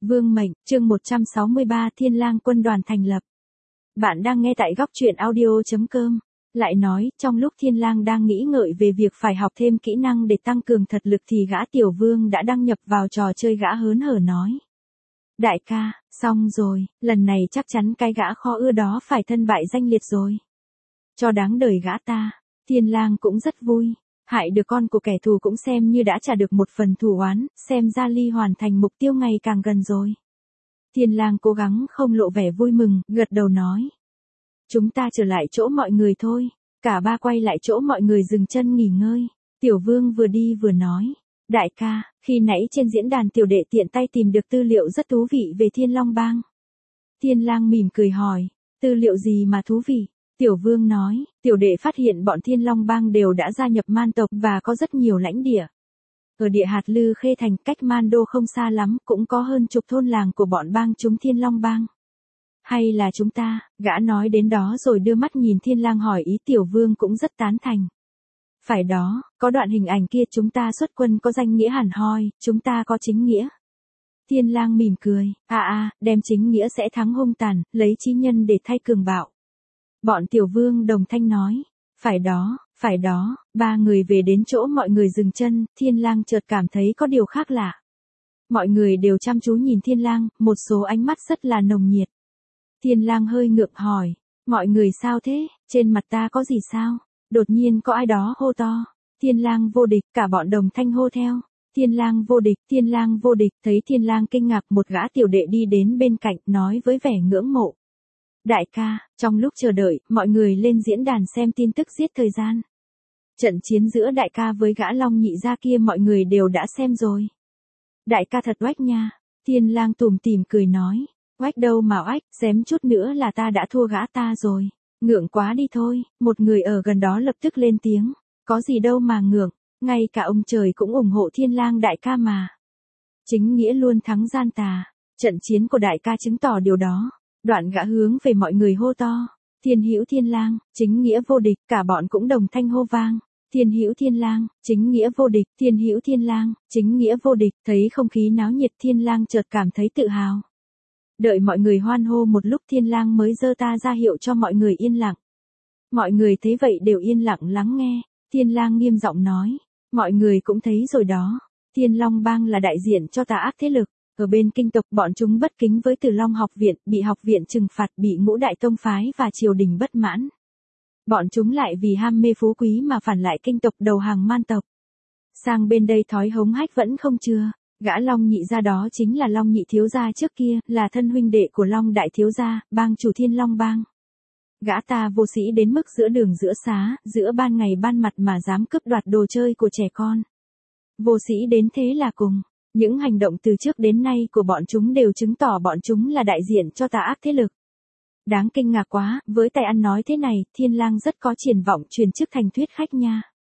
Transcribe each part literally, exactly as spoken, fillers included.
Vương mệnh, chương một trăm sáu mươi ba Thiên Lang quân đoàn thành lập. Bạn đang nghe tại góc truyện audio chấm com. Lại nói, trong lúc Thiên Lang đang nghĩ ngợi về việc phải học thêm kỹ năng để tăng cường thật lực thì gã tiểu vương đã đăng nhập vào trò chơi, gã hớn hở nói. Đại ca, xong rồi, lần này chắc chắn cái gã kho ưa đó phải thân bại danh liệt rồi. Cho đáng đời gã ta. Thiên Lang cũng rất vui. Hại được con của kẻ thù cũng xem như đã trả được một phần thù oán, xem ra ly hoàn thành mục tiêu ngày càng gần rồi. Thiên Lang cố gắng không lộ vẻ vui mừng, gật đầu nói. Chúng ta trở lại chỗ mọi người thôi. Cả ba quay lại chỗ mọi người dừng chân nghỉ ngơi. Tiểu vương vừa đi vừa nói. Đại ca, khi nãy trên diễn đàn tiểu đệ tiện tay tìm được tư liệu rất thú vị về Thiên Long Bang. Thiên Lang mỉm cười hỏi. Tư liệu gì mà thú vị? Tiểu vương nói, tiểu đệ phát hiện bọn Thiên Long Bang đều đã gia nhập man tộc và có rất nhiều lãnh địa. Ở địa hạt Lư Khê Thành cách Man Đô không xa lắm, cũng có hơn chục thôn làng của bọn bang chúng Thiên Long Bang. Hay là chúng ta, gã nói đến đó rồi đưa mắt nhìn Thiên Lang hỏi ý. Tiểu vương cũng rất tán thành. Phải đó, có đoạn hình ảnh kia chúng ta xuất quân có danh nghĩa hẳn hoi, chúng ta có chính nghĩa. Thiên Lang mỉm cười, à à, đem chính nghĩa sẽ thắng hung tàn, lấy chí nhân để thay cường bạo. Bọn tiểu vương đồng thanh nói, phải đó, phải đó. Ba người về đến chỗ mọi người dừng chân, Thiên Lang chợt cảm thấy có điều khác lạ. Mọi người đều chăm chú nhìn Thiên Lang, một số ánh mắt rất là nồng nhiệt. Thiên Lang hơi ngượng hỏi, mọi người sao thế, trên mặt ta có gì sao? Đột nhiên có ai đó hô to, Thiên Lang vô địch, cả bọn đồng thanh hô theo. Thiên Lang vô địch, Thiên Lang vô địch. Thấy Thiên Lang kinh ngạc, một gã tiểu đệ đi đến bên cạnh, nói với vẻ ngưỡng mộ. Đại ca, trong lúc chờ đợi, mọi người lên diễn đàn xem tin tức giết thời gian. Trận chiến giữa đại ca với gã Long Nhị gia kia mọi người đều đã xem rồi. Đại ca thật oách nha. Thiên Lang tủm tỉm cười nói. Oách đâu mà oách, xém chút nữa là ta đã thua gã ta rồi. Ngượng quá đi thôi. Một người ở gần đó lập tức lên tiếng. Có gì đâu mà ngượng, ngay cả ông trời cũng ủng hộ Thiên Lang đại ca mà. Chính nghĩa luôn thắng gian tà. Trận chiến của đại ca chứng tỏ điều đó. Đoạn gã hướng về mọi người hô to. Thiên hữu Thiên Lang, chính nghĩa vô địch. Cả bọn cũng đồng thanh hô vang. Thiên hữu Thiên Lang, chính nghĩa vô địch. Thiên hữu Thiên Lang, chính nghĩa vô địch. Thấy không khí náo nhiệt, Thiên Lang chợt cảm thấy tự hào. Đợi mọi người hoan hô một lúc, Thiên Lang mới giơ ta ra hiệu cho mọi người yên lặng. Mọi người thấy vậy đều yên lặng lắng nghe. Thiên Lang nghiêm giọng nói. Mọi người cũng thấy rồi đó. Thiên Long Bang là đại diện cho tà ác thế lực. Ở bên kinh tộc bọn chúng bất kính với Tử Long học viện, bị học viện trừng phạt, bị ngũ đại tông phái và triều đình bất mãn. Bọn chúng lại vì ham mê phú quý mà phản lại kinh tộc, đầu hàng man tộc. Sang bên đây thói hống hách vẫn không chừa. Gã Long Nhị gia đó chính là Long Nhị thiếu gia trước kia, là thân huynh đệ của Long Đại thiếu gia, bang chủ Thiên Long Bang. Gã ta vô sĩ đến mức giữa đường giữa xá, giữa ban ngày ban mặt mà dám cướp đoạt đồ chơi của trẻ con. Vô sĩ đến thế là cùng. Những hành động từ trước đến nay của bọn chúng đều chứng tỏ bọn chúng là đại diện cho tà ác thế lực. Đáng kinh ngạc quá, với tài ăn nói thế này, Thiên Lang rất có triển vọng truyền chức thành thuyết khách nha.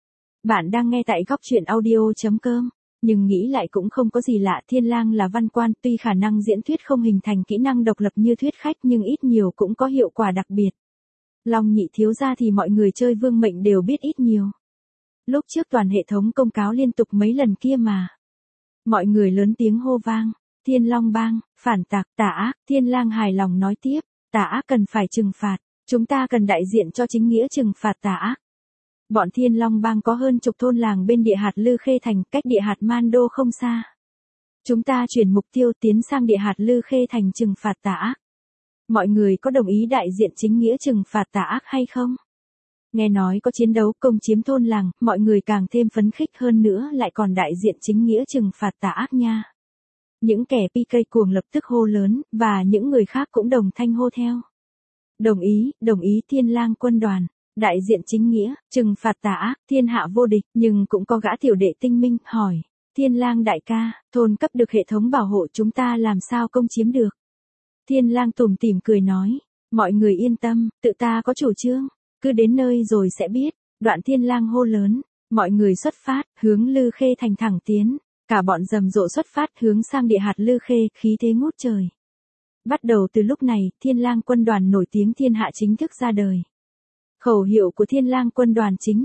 Bạn đang nghe tại góc truyện audio chấm com. Nhưng nghĩ lại cũng không có gì lạ, Thiên Lang là văn quan, tuy khả năng diễn thuyết không hình thành kỹ năng độc lập như thuyết khách nhưng ít nhiều cũng có hiệu quả đặc biệt. Long Nhị thiếu gia thì mọi người chơi vương mệnh đều biết ít nhiều. Lúc trước toàn hệ thống công cáo liên tục mấy lần kia mà. Mọi người lớn tiếng hô vang. Thiên Long Bang, phản tạc, tà ác. Thiên Lang hài lòng nói tiếp. Tà ác cần phải trừng phạt. Chúng ta cần đại diện cho chính nghĩa trừng phạt tà ác. Bọn Thiên Long Bang có hơn chục thôn làng bên địa hạt Lư Khê Thành, cách địa hạt Man Đô không xa. Chúng ta chuyển mục tiêu tiến sang địa hạt Lư Khê Thành trừng phạt tà ác. Mọi người có đồng ý đại diện chính nghĩa trừng phạt tà ác hay không? Nghe nói có chiến đấu công chiếm thôn làng, mọi người càng thêm phấn khích hơn nữa, lại còn đại diện chính nghĩa trừng phạt tà ác nha. Những kẻ pê ca cuồng lập tức hô lớn, và những người khác cũng đồng thanh hô theo. Đồng ý, đồng ý. Thiên Lang quân đoàn, đại diện chính nghĩa, trừng phạt tà ác, thiên hạ vô địch. Nhưng cũng có gã tiểu đệ tinh minh, hỏi. Thiên Lang đại ca, thôn cấp được hệ thống bảo hộ, chúng ta làm sao công chiếm được? Thiên Lang tủm tỉm cười nói. Mọi người yên tâm, tự ta có chủ trương. Cứ đến nơi rồi sẽ biết. Đoạn Thiên Lang hô lớn. Mọi người xuất phát, hướng Lư Khê Thành thẳng tiến. Cả bọn rầm rộ xuất phát hướng sang địa hạt Lư Khê, khí thế ngút trời. Bắt đầu từ lúc này, Thiên Lang quân đoàn nổi tiếng thiên hạ chính thức ra đời. Khẩu hiệu của Thiên Lang quân đoàn chính là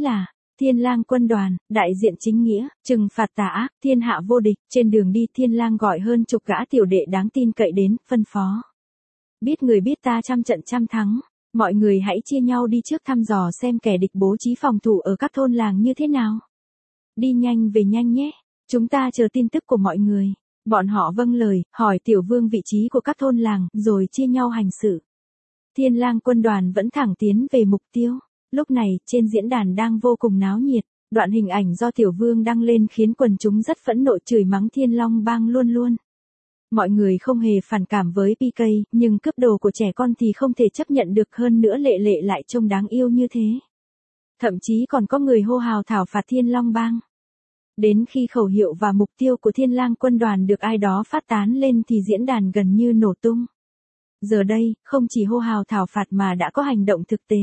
Thiên lang quân đoàn, đại diện chính nghĩa, trừng phạt tà ác, thiên hạ vô địch, trên đường đi thiên lang gọi hơn chục gã tiểu đệ đáng tin cậy đến, phân phó. Biết người biết ta trăm trận trăm thắng, mọi người hãy chia nhau đi trước thăm dò xem kẻ địch bố trí phòng thủ ở các thôn làng như thế nào. Đi nhanh về nhanh nhé, chúng ta chờ tin tức của mọi người. Bọn họ vâng lời, hỏi tiểu vương vị trí của các thôn làng, rồi chia nhau hành sự. Thiên lang quân đoàn vẫn thẳng tiến về mục tiêu. Lúc này, trên diễn đàn đang vô cùng náo nhiệt, đoạn hình ảnh do tiểu vương đăng lên khiến quần chúng rất phẫn nộ chửi mắng Thiên Long Bang luôn luôn. Mọi người không hề phản cảm với pê ca, nhưng cướp đồ của trẻ con thì không thể chấp nhận được, hơn nữa Lệ Lệ lại trông đáng yêu như thế. Thậm chí còn có người hô hào thảo phạt Thiên Long Bang. Đến khi khẩu hiệu và mục tiêu của Thiên lang quân đoàn được ai đó phát tán lên thì diễn đàn gần như nổ tung. Giờ đây, không chỉ hô hào thảo phạt mà đã có hành động thực tế.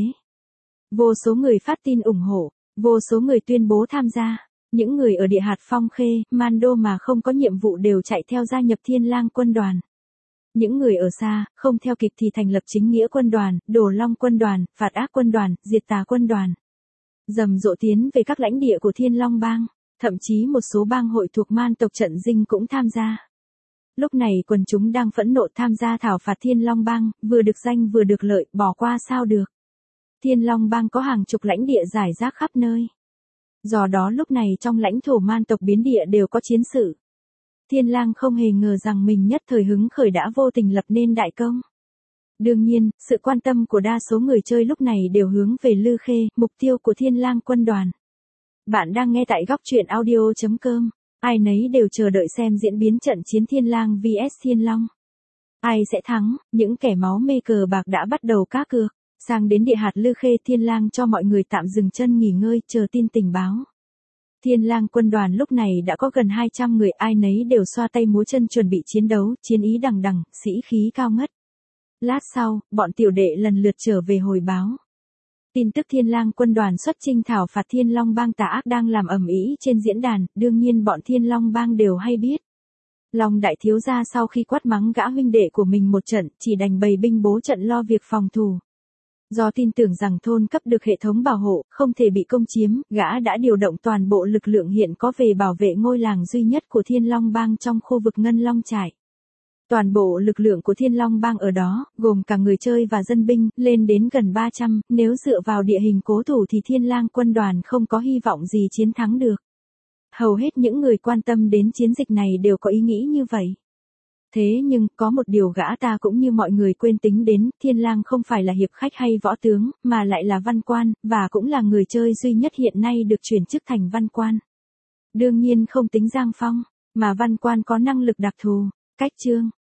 Vô số người phát tin ủng hộ, vô số người tuyên bố tham gia. Những người ở địa hạt Phong Khê, Mando mà không có nhiệm vụ đều chạy theo gia nhập Thiên lang quân đoàn. Những người ở xa, không theo kịp thì thành lập chính nghĩa quân đoàn, Đồ Long quân đoàn, phạt ác quân đoàn, diệt tà quân đoàn. Rầm rộ tiến về các lãnh địa của Thiên Long Bang, thậm chí một số bang hội thuộc man tộc trận dinh cũng tham gia. Lúc này quần chúng đang phẫn nộ tham gia thảo phạt Thiên Long Bang, vừa được danh vừa được lợi, bỏ qua sao được. Thiên Long Bang có hàng chục lãnh địa rải rác khắp nơi. Do đó lúc này trong lãnh thổ man tộc biến địa đều có chiến sự. Thiên lang không hề ngờ rằng mình nhất thời hứng khởi đã vô tình lập nên đại công. Đương nhiên, sự quan tâm của đa số người chơi lúc này đều hướng về Lư Khê, mục tiêu của Thiên lang quân đoàn. Bạn đang nghe tại góc truyện audio chấm com. Ai nấy đều chờ đợi xem diễn biến trận chiến Thiên lang vs Thiên Long. Ai sẽ thắng, những kẻ máu mê cờ bạc đã bắt đầu cá cược. Sang đến địa hạt Lư Khê, Thiên lang cho mọi người tạm dừng chân nghỉ ngơi, chờ tin tình báo. Thiên lang quân đoàn lúc này đã có gần hai trăm người, ai nấy đều xoa tay múa chân chuẩn bị chiến đấu, chiến ý đằng đằng, sĩ khí cao ngất. Lát sau, bọn tiểu đệ lần lượt trở về hồi báo. Tin tức Thiên lang quân đoàn xuất chinh thảo phạt Thiên Long Bang tà ác đang làm ầm ĩ trên diễn đàn, đương nhiên bọn Thiên Long Bang đều hay biết. Long đại thiếu gia sau khi quát mắng gã huynh đệ của mình một trận, chỉ đành bày binh bố trận lo việc phòng thủ. Do tin tưởng rằng thôn cấp được hệ thống bảo hộ, không thể bị công chiếm, gã đã điều động toàn bộ lực lượng hiện có về bảo vệ ngôi làng duy nhất của Thiên Long Bang trong khu vực Ngân Long Trải. Toàn bộ lực lượng của Thiên Long Bang ở đó, gồm cả người chơi và dân binh, lên đến gần ba trăm, nếu dựa vào địa hình cố thủ thì Thiên lang quân đoàn không có hy vọng gì chiến thắng được. Hầu hết những người quan tâm đến chiến dịch này đều có ý nghĩ như vậy. Thế nhưng, có một điều gã ta cũng như mọi người quên tính đến, Thiên lang không phải là hiệp khách hay võ tướng, mà lại là văn quan, và cũng là người chơi duy nhất hiện nay được chuyển chức thành văn quan. Đương nhiên không tính Giang Phong, mà văn quan có năng lực đặc thù. Cách chương